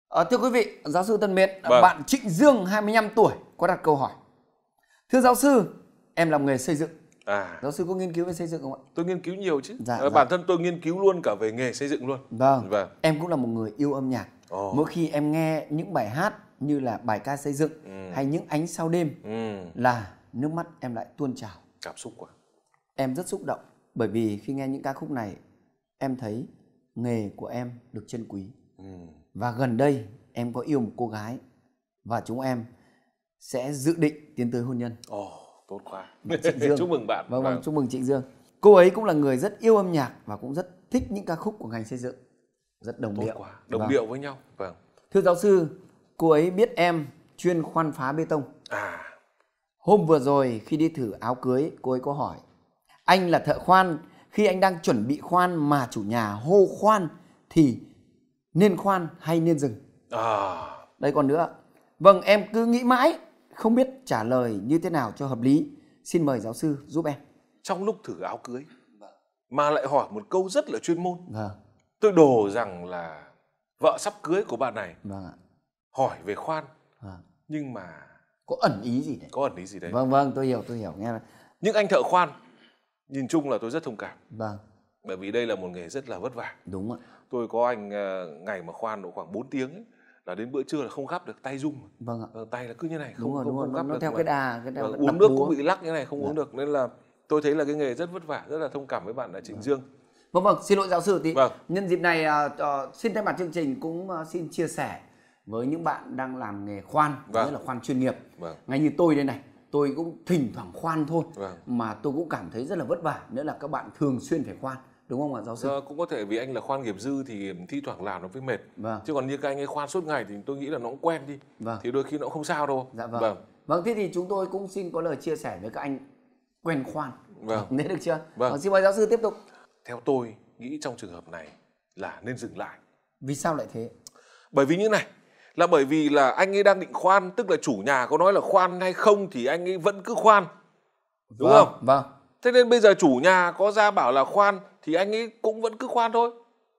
Thưa quý vị, giáo sư thân mến, Vâng. bạn Trịnh Dương 25 tuổi có đặt câu hỏi. Thưa giáo sư, em làm nghề xây dựng. Giáo sư có nghiên cứu về xây dựng không ạ? Tôi nghiên cứu nhiều chứ. Dạ. Bản thân tôi nghiên cứu luôn cả về nghề xây dựng luôn. Vâng. Em cũng là một người yêu âm nhạc. Mỗi khi em nghe những bài hát như là bài ca xây dựng hay những ánh sao đêm là nước mắt em lại tuôn trào. Cảm xúc quá. Em rất xúc động bởi vì khi nghe những ca khúc này em thấy nghề của em được trân quý. Và gần đây em có yêu một cô gái và chúng em sẽ dự định tiến tới hôn nhân. Tốt quá. Trịnh Dương. Chúc mừng bạn. Vâng, chúc mừng Trịnh Dương. Cô ấy cũng là người rất yêu âm nhạc và cũng rất thích những ca khúc của ngành xây dựng. Rất đồng điệu. Tốt quá. Đồng điệu với nhau. Vâng. Thưa giáo sư, cô ấy biết em chuyên khoan phá bê tông. Hôm vừa rồi khi đi thử áo cưới, cô ấy có hỏi: anh là thợ khoan, khi anh đang chuẩn bị khoan mà chủ nhà hô khoan thì nên khoan hay nên dừng? Đây còn nữa. Vâng, em cứ nghĩ mãi không biết trả lời như thế nào cho hợp lý. Xin mời giáo sư giúp em. Trong lúc thử áo cưới mà lại hỏi một câu rất là chuyên môn. Vâng. Tôi đổ rằng là vợ sắp cưới của bạn này hỏi về khoan. Nhưng mà có ẩn ý gì đấy? Có ẩn ý gì đấy. Vâng, tôi hiểu nghe. Nhưng anh thợ khoan, nhìn chung là tôi rất thông cảm. Vâng. Bởi vì đây là một nghề rất là vất vả. Đúng ạ. Tôi có anh ngày mà khoan độ khoảng 4 tiếng ấy, là đến bữa trưa là không gắp được, tay rung. Vâng ạ. Tay là cứ như này, đúng không rồi. gắp Nó được. theo cái đà, uống nước cũng bị lắc như này, không uống được. Nên là tôi thấy là cái nghề rất vất vả, rất là thông cảm với bạn là Trịnh Dương. Vâng, xin lỗi giáo sư tí. Vâng. Nhân dịp này xin thay mặt chương trình cũng xin chia sẻ với những bạn đang làm nghề khoan, nghĩa là khoan chuyên nghiệp. Ngay như tôi đây này, tôi cũng thỉnh thoảng khoan thôi, mà tôi cũng cảm thấy rất là vất vả, nữa là các bạn thường xuyên phải khoan, đúng không ạ giáo sư? Cũng có thể vì anh là khoan nghiệp dư thì thi thoảng làm nó mới mệt. Chứ còn như các anh ấy khoan suốt ngày thì tôi nghĩ là nó cũng quen đi. Thì đôi khi nó cũng không sao đâu. Dạ vâng. Vâng, thế thì chúng tôi cũng xin có lời chia sẻ với các anh quen khoan. Nên được chưa? Xin mời giáo sư tiếp tục. Theo tôi nghĩ trong trường hợp này là nên dừng lại. Vì sao lại thế? Bởi vì như này, là bởi vì là anh ấy đang định khoan, tức là chủ nhà có nói là khoan hay không thì anh ấy vẫn cứ khoan. Đúng không? Vâng. Thế nên bây giờ chủ nhà có ra bảo là khoan thì anh ấy cũng vẫn cứ khoan thôi.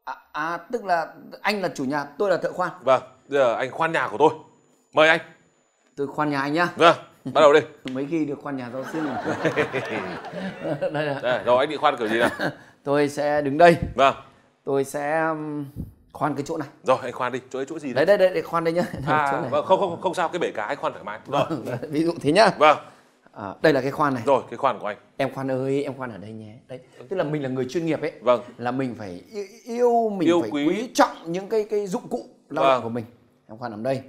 Tức là anh là chủ nhà, tôi là thợ khoan. Vâng, giờ anh khoan nhà của tôi. Mời anh. Tôi khoan nhà anh nhá. Vâng, bắt đầu đi. Mấy khi được khoan nhà giáo sư. Đây, rồi anh định khoan kiểu gì nào? Tôi sẽ đứng đây. Vâng. Tôi sẽ khoan cái chỗ này. Rồi anh khoan đi, chỗ gì đấy? Đây để khoan đây nhá. Vâng, không sao, cái bể cá anh khoan thoải mái. Rồi. Ví dụ thế nhá. Vâng. Đây là cái khoan này. Rồi, cái khoan của anh. Em khoan ơi, em khoan ở đây nhé. Đấy, tức là mình là người chuyên nghiệp ấy. Vâng. Là mình phải yêu phải quý trọng những cái dụng cụ lao động của mình. Em khoan ở đây.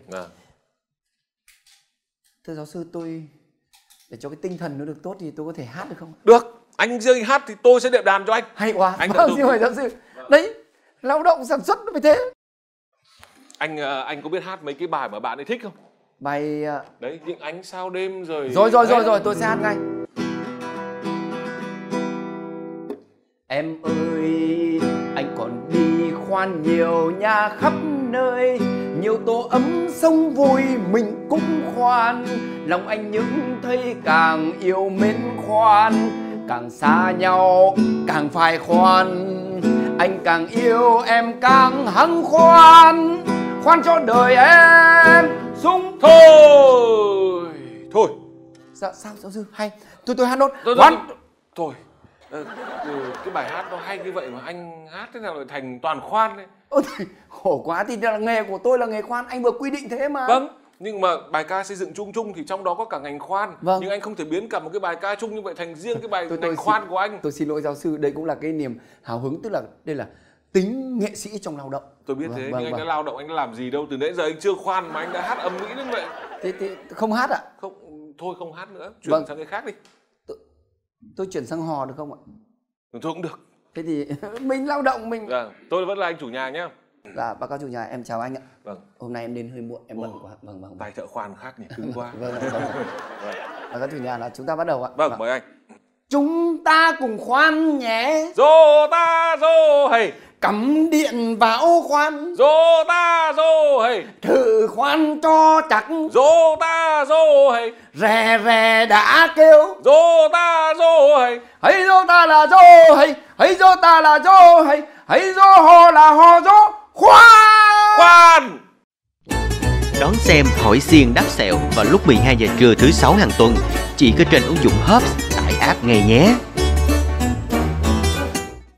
Thưa giáo sư, tôi để cho cái tinh thần nó được tốt thì tôi có thể hát được không? Được, anh riêng hát thì tôi sẽ đệm đàn cho anh. Hay quá. Xin mời giáo sư. Đấy, lao động sản xuất nó phải thế. Anh có biết hát mấy cái bài mà bạn ấy thích không? Bài đấy, những ánh sao đêm rồi. Rồi, tôi sẽ hát ngay. Em ơi, anh còn đi khoan nhiều nhà khắp nơi, nhiều tổ ấm sông vui mình cũng khoan. Lòng anh những thấy càng yêu mến khoan, càng xa nhau càng phải khoan. Anh càng yêu em càng hăng khoan, khoan cho đời em sung. Thôi. Sao giáo sư? Hay. Tôi hát nốt. Thôi. Cái bài hát nó hay như vậy mà anh hát thế nào lại thành toàn khoan đấy. Khổ quá, thì là nghề của tôi là nghề khoan, anh vừa quy định thế mà. Vâng, nhưng mà bài ca xây dựng chung thì trong đó có cả ngành khoan. Nhưng anh không thể biến cả một cái bài ca chung như vậy thành riêng cái bài ngành khoan của anh. Tôi xin lỗi giáo sư, đây cũng là cái niềm hào hứng, tức là đây là tính nghệ sĩ trong lao động. Tôi biết thế, nhưng anh đã lao động, anh đã làm gì đâu, từ nãy giờ anh chưa khoan mà anh đã hát ầm ĩ đến vậy. Thế không hát ạ? Thôi không hát nữa, chuyển sang cái khác đi. Tôi chuyển sang hò được không ạ? Thôi cũng được. Thế thì mình lao động mình. Tôi vẫn là anh chủ nhà nhá. Dạ, báo cáo chủ nhà, em chào anh ạ. Vâng. Hôm nay em đến hơi muộn, em bận quá. Vâng. Tay thợ khoan khác nhỉ, cứng quá. Vâng. Báo cáo chủ nhà là chúng ta bắt đầu ạ. Vâng, mời anh. Chúng ta cùng khoan nhé. Dô ta dô hầy. Cắm điện vào khoan. Dô ta dô hầy. Thử khoan cho chắc. Dô ta dô hầy. Rè đã kêu. Dô ta dô hầy. Hãy dô ta là dô hầy. Hãy dô ta là dô hầy. Hãy dô hò là hò dô khoan. đón xem Hỏi Xiên Đáp Sẹo vào lúc 12 giờ trưa thứ 6 hàng tuần, chỉ có trên ứng dụng Hubs tải app ngay nhé.